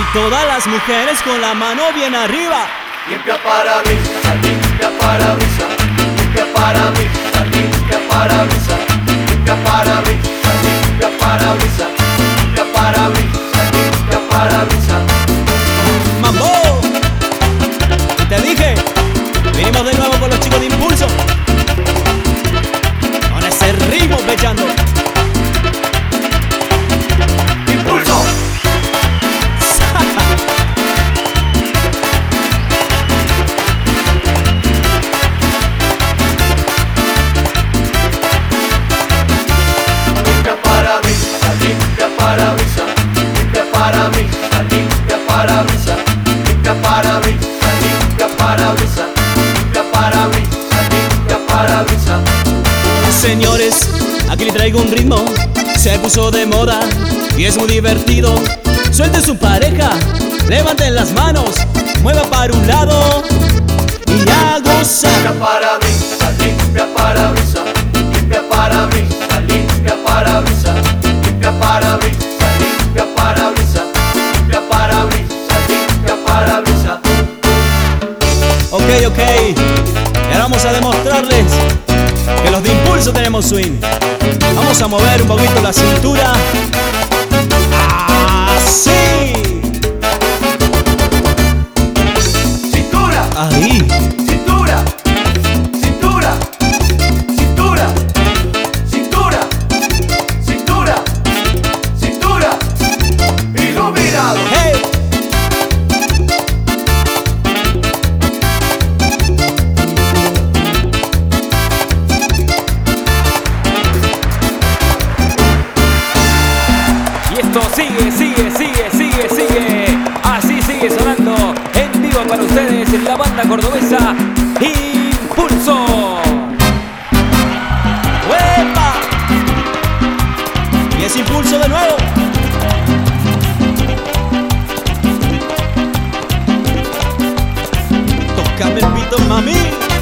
Todas las mujeres con la mano bien arriba. Limpia parabrisas, limpia parabrisas, limpia parabrisas, limpia parabrisas, limpia parabrisas, limpia parabrisas, limpia parabrisas, limpia parabrisas. ¡Mambo! Te dije, vinimos de nuevo con los chicos de Impulso, con ese ritmo pechando. ¡Impulso! Limpia parabrisas, limpia parabrisas, limpia parabrisas, limpia parabrisas, limpia parabrisas, limpia parabrisas, limpia parabrisas, limpia parabrisas. Señores, aquí le traigo un ritmo, se puso de moda y es muy divertido. Suelten su pareja, levanten las manos, mueva para un lado y a gozar. Limpia parabrisas, limpia parabrisas, limpia parabrisas, limpia parabrisas, limpia parabrisas, limpia parabrisas, limpia parabrisas, limpia parabrisas. Ok, y ahora vamos a demostrarles que los de Impulso tenemos swing. Vamos a mover un poquito la cintura. ¡Así! Cintura, Ahí. cintura, cintura, cintura, cintura, cintura, cintura. Iluminado. ¡Hey! Y esto sigue, así sigue sonando en vivo para ustedes en la banda cordobesa Impulso. ¡Uepa! Y es Impulso de nuevo. Tócame el pito, mami.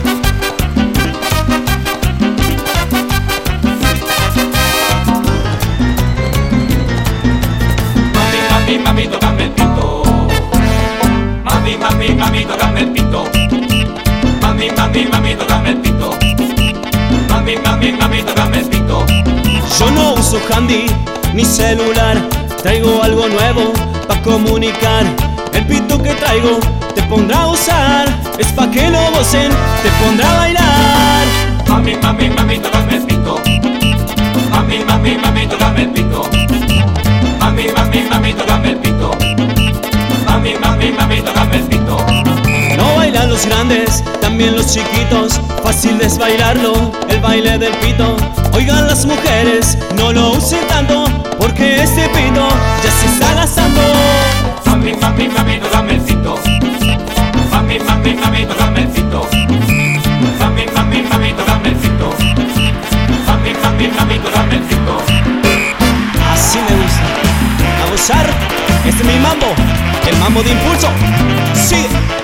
Mami, mami, tócame el pito. Mami, mami, mami, tócame el pito. Mami, mami, mami, tócame el pito. Mami, mami, mami, tócame el pito. Yo no uso handy ni celular, traigo algo nuevo pa' comunicar. El pito que traigo te pondrá a usar, es pa' que lo gocen, te pondrá a bailar. Mami, mami, mami, tócame el pito. Mami, mami, mami, tócame el pito. Mami, mami, mami, tócame el pito. Mami, mami, mami, tócame el pito. No bailan los grandes, también los chiquitos, fácil es bailarlo, el baile del pito. Oigan las mujeres, no lo usen tanto, porque este pito ya se está gastando. Mami, mami, mami, tócame el pito. Mami, mami, mami, tócame el pito. Mami, mami, mami, tócame el pito. Mami, mami, mami, tócame el pito. Así me gusta, a gozar, este es mi mambo, el mambo de Impulso. Sigue.